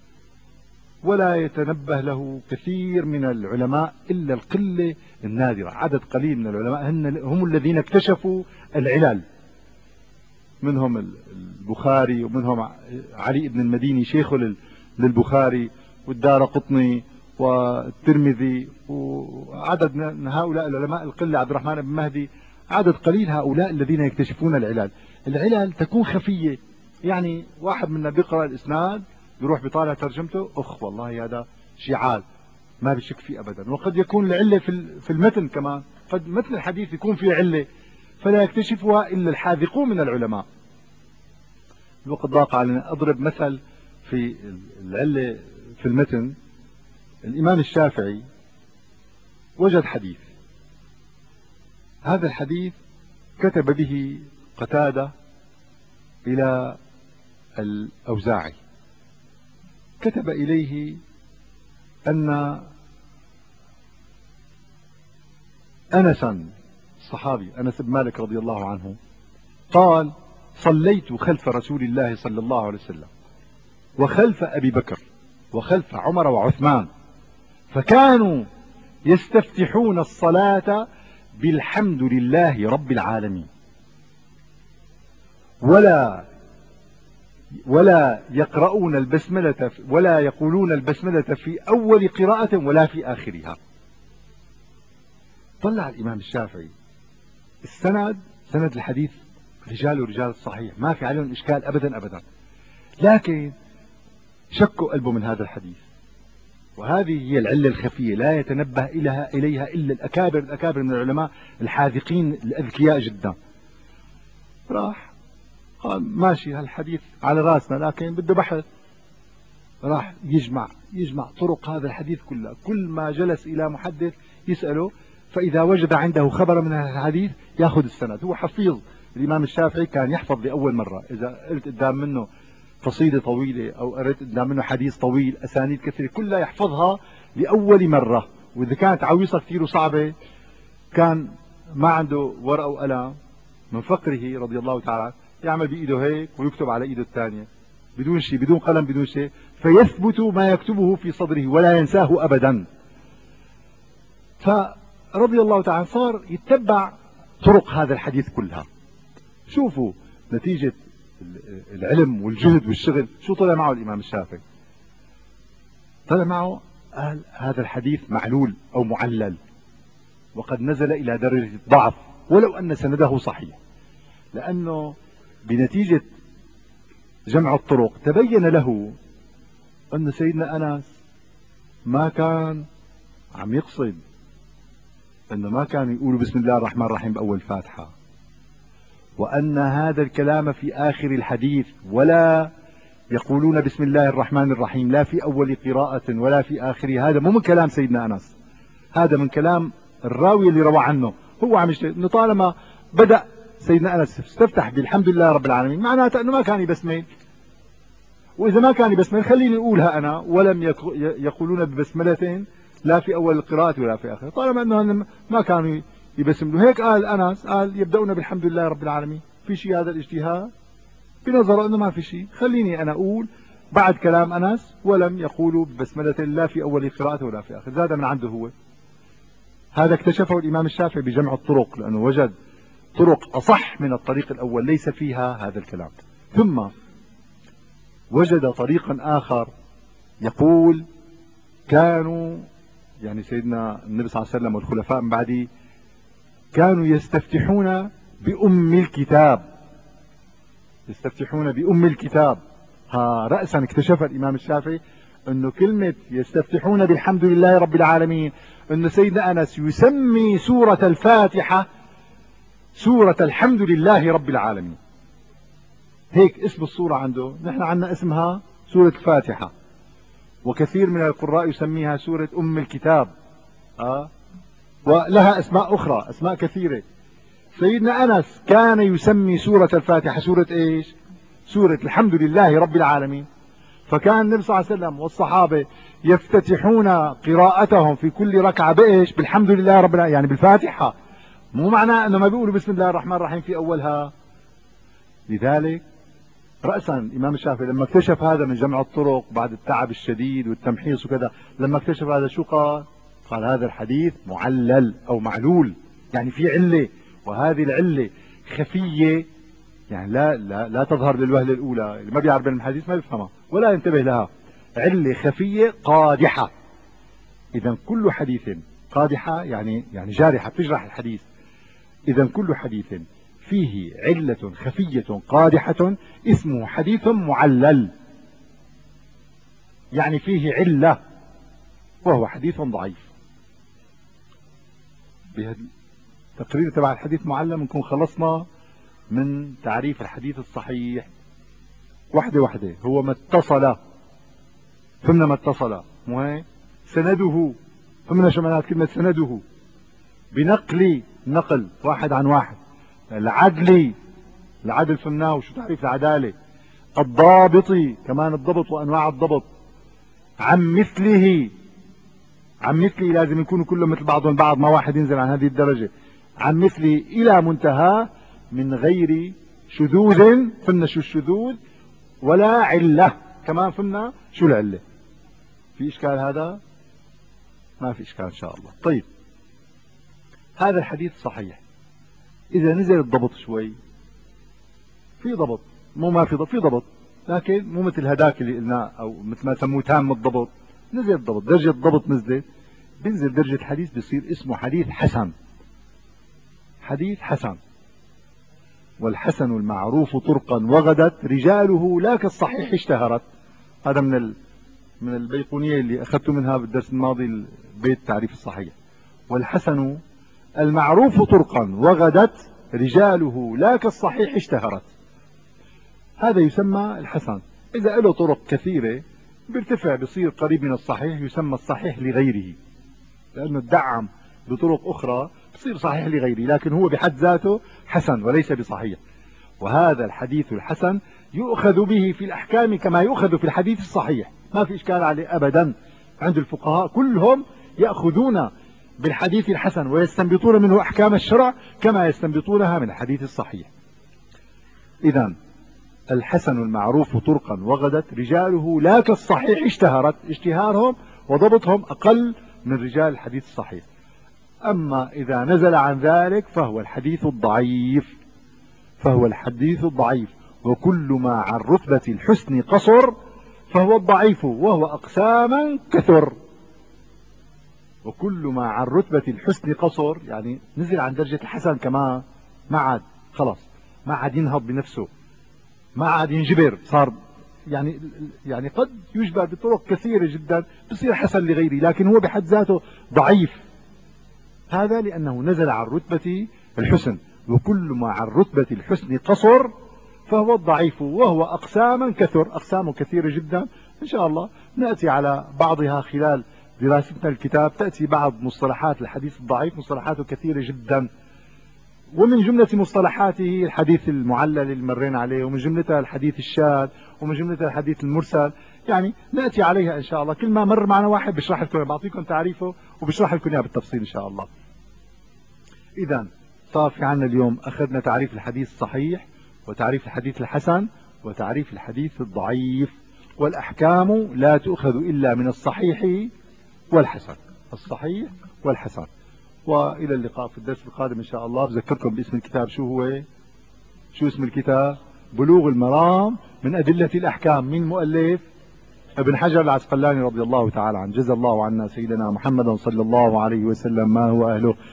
ولا يتنبه له كثير من العلماء إلا القلة النادرة. عدد قليل من العلماء هم الذين اكتشفوا العلل، منهم البخاري ومنهم علي بن المديني شيخه للبخاري والدارقطني والترمذي، وعدد من هؤلاء العلماء القلة، عبد الرحمن بن مهدي، عدد قليل هؤلاء الذين يكتشفون العلل. العلل تكون خفية، يعني واحد منا بيقرأ الإسناد يروح بيطالع ترجمته، أخ والله هذا شعال ما بشك فيه أبدا. وقد يكون العلة في المتن كمان، قد متن الحديث يكون فيه علة فلا يكتشفها إلا الحاذقون من العلماء. الوقت ضاق علينا، أضرب مثل في العلة في المتن. الإمام الشافعي وجد حديث، هذا الحديث كتب به قتادة إلى الأوزاعي، كتب إليه أن أنسا، الصحابي أنس بن مالك رضي الله عنه، قال: صليت خلف رسول الله صلى الله عليه وسلم وخلف أبي بكر وخلف عمر وعثمان، فكانوا يستفتحون الصلاة بالحمد لله رب العالمين، ولا ولا يقرؤون البسملة ولا يقولون البسملة في أول قراءة ولا في آخرها. طلع الإمام الشافعي السند سند الحديث رجاله رجال الصحيح، ما في عليهم إشكال أبدا أبدا، لكن شكوا قلبه من هذا الحديث، وهذه هي العلة الخفية لا يتنبه إليها إليها إلا الأكابر الأكابر من العلماء الحاذقين الأذكياء جدا. راح قال ماشي هالحديث على راسنا لكن بده بحث، راح يجمع يجمع طرق هذا الحديث كلها، كل ما جلس إلى محدث يسأله، فإذا وجد عنده خبر من هذا الحديث يأخذ السند. هو حفيظ، الإمام الشافعي كان يحفظ لأول مرة، إذا قلت قدام منه قصيدة طويلة أو قرأت قدام منه حديث طويل أسانيد كثيرة كلها يحفظها لأول مرة، وإذا كانت عويصة كثير وصعبة كان ما عنده ورقة وقلم من فقره رضي الله تعالى يعمل بإيده هيك ويكتب على إيده الثانية بدون شيء، بدون قلم بدون شيء، فيثبت ما يكتبه في صدره ولا ينساه أبدا. فرضي الله تعالى صار يتبع طرق هذا الحديث كلها. شوفوا نتيجة العلم والجهد والشغل شو طلع معه الإمام الشافعي. طلع معه قال هذا الحديث معلول أو معلل، وقد نزل إلى درجة الضعف ولو أن سنده صحيح، لأنه بنتيجة جمع الطرق تبين له أن سيدنا أنس ما كان عم يقصد، أنه ما كان يقول بسم الله الرحمن الرحيم بأول فاتحة، وأن هذا الكلام في آخر الحديث، ولا يقولون بسم الله الرحمن الرحيم لا في أول قراءة ولا في آخره. هذا مو من كلام سيدنا أنس، هذا من كلام الراوي اللي روى عنه. هو عم يشتغل انه طالما بدأ سيدنا أنس استفتح بالحمد لله رب العالمين معناته أنه ما كان يبسمل، وإذا ما كان يبسمل خليني أقولها أنا، ولم يقولون ببسملة لا في أول القراءة ولا في آخره، طالما أنه ما كانوا يبسملوا. هيك قال أنس، قال يبدأون بالحمد لله رب العالمين، في شيء هذا الاجتهاد بنظر أنه ما في شيء، خليني أنا أقول بعد كلام أنس ولم يقولوا ببسملة لا في أول القراءة ولا في آخر. هذا من عنده هو، هذا اكتشفه الإمام الشافعي بجمع الطرق، لأنه وجد طرق أصح من الطريق الأول ليس فيها هذا الكلام. ثم وجد طريقا آخر يقول كانوا يعني سيدنا النبي صلى الله عليه وسلم والخلفاء من بعده كانوا يستفتحون بأم الكتاب، يستفتحون بأم الكتاب. ها رأسا اكتشف الإمام الشافعي أنه كلمة يستفتحون بالحمد لله رب العالمين أن سيدنا أنس يسمي سورة الفاتحة سورة الحمد لله رب العالمين، هيك اسم السورة عنده. نحن عندنا اسمها سورة الفاتحة، وكثير من القراء يسميها سورة أم الكتاب، آه ولها أسماء أخرى أسماء كثيرة. سيدنا أنس كان يسمي سورة الفاتحة سورة إيش؟ سورة الحمد لله رب العالمين. فكان النبي صلى الله عليه وسلم والصحابة يفتتحون قراءتهم في كل ركعة بإيش؟ بالحمد لله رب العالمين، يعني بالفاتحة، مو معناه أنه ما بيقولوا بسم الله الرحمن الرحيم في أولها. لذلك رأسا الإمام الشافعي لما اكتشف هذا من جمع الطرق بعد التعب الشديد والتمحيص وكذا، لما اكتشف هذا شو قال؟ قال هذا الحديث معلل أو معلول، يعني في علة، وهذه العلة خفية، يعني لا لا لا تظهر للوهلة الأولى، اللي ما بيعرف الحديث ما يفهمها ولا ينتبه لها، علة خفية قادحة. إذا كل حديث قادحة يعني يعني جارحة بتجرح الحديث. إذا كل حديث فيه علة خفية قادحة اسمه حديث معلل، يعني فيه علة وهو حديث ضعيف. بهالتقرير تبع الحديث معلل نكون خلصنا من تعريف الحديث الصحيح وحده وحده. هو ما اتصل، فهمنا ما اتصل مو هيك؟ سنده، فهمنا شو معنات كلمة سنده؟ بنقل، نقل واحد عن واحد. العدل، العدل فهمناه وشو تعريف العدالة. الضابط، كمان الضبط وأنواع الضبط. عن مثله، عن مثله لازم يكونوا كلهم مثل بعضهم بعض، ما واحد ينزل عن هذه الدرجة. عن مثله إلى منتهى من غير شذوذ، فهمنا شو الشذوذ، ولا علة، كمان فهمنا شو العلة. في إشكال هذا؟ ما في إشكال إن شاء الله. طيب هذا الحديث صحيح إذا نزل الضبط شوي، في ضبط، مو ما في ضبط، في ضبط لكن مو مثل هداك اللي قلناه أو مثل ما سموه تام الضبط. نزل الضبط، درجة الضبط نزلت، بينزل درجة الحديث بيصير اسمه حديث حسن، حديث حسن. والحسن المعروف طرقا وغدت رجاله لا كالصحيح اشتهرت. هذا من ال... من البيقونية اللي أخذت منها بالدرس الماضي بيت تعريف الصحيح. والحسن المعروف طرقا وغدت رجاله لا كالصحيح اشتهرت. هذا يسمى الحسن. إذا له طرق كثيرة بيرتفع بصير قريب من الصحيح، يسمى الصحيح لغيره، لأنه ادعم بطرق أخرى بصير صحيح لغيره، لكن هو بحد ذاته حسن وليس بصحيح. وهذا الحديث الحسن يؤخذ به في الأحكام كما يؤخذ في الحديث الصحيح، ما في إشكال عليه أبدا. عند الفقهاء كلهم يأخذون بالحديث الحسن ويستنبطون منه أحكام الشرع كما يستنبطونها من الحديث الصحيح. إذن الحسن المعروف طرقا وغدت رجاله لا كالصحيح اشتهرت، اشتهارهم وضبطهم أقل من رجال الحديث الصحيح. أما إذا نزل عن ذلك فهو الحديث الضعيف، فهو الحديث الضعيف. وكل ما عن رتبة الحسن قصر فهو الضعيف وهو أقساما كثر. وكل ما عن رتبة الحسن قصر يعني نزل عن درجة الحسن كمان، ما عاد خلاص، ما عاد ينهض بنفسه، ما عاد ينجبر، صار يعني يعني قد يجبر بطرق كثيرة جدا بصير حسن لغيره، لكن هو بحد ذاته ضعيف. هذا لأنه نزل عن رتبة الحسن. وكل ما عن رتبة الحسن قصر فهو الضعيف وهو أقساما كثر، أقسام كثيرة جدا. إن شاء الله نأتي على بعضها خلال دراستنا الكتاب، تأتي بعض مصطلحات الحديث الضعيف، مصطلحاته كثيرة جدا، ومن جملة مصطلحاته الحديث المعلل اللي مرينا عليه، ومن جملتها الحديث الشاذ، ومن جملتها الحديث المرسل. يعني نأتي عليها إن شاء الله، كل ما مر معنا واحد بشرح لكم، بعطيكم تعريفه وبشرح لكم اياه بالتفصيل إن شاء الله. إذا صار في عنا اليوم أخذنا تعريف الحديث الصحيح، وتعريف الحديث الحسن، وتعريف الحديث الضعيف. والأحكام لا تؤخذ إلا من الصحيح والحسن، الصحيح والحسن. وإلى اللقاء في الدرس القادم إن شاء الله. بذكركم باسم الكتاب، شو هو؟ شو اسم الكتاب؟ بلوغ المرام من أدلة الأحكام. من مؤلف؟ ابن حجر العسقلاني رضي الله تعالى عنه. جزا الله عنا سيدنا محمدا صلى الله عليه وسلم ما هو أهله.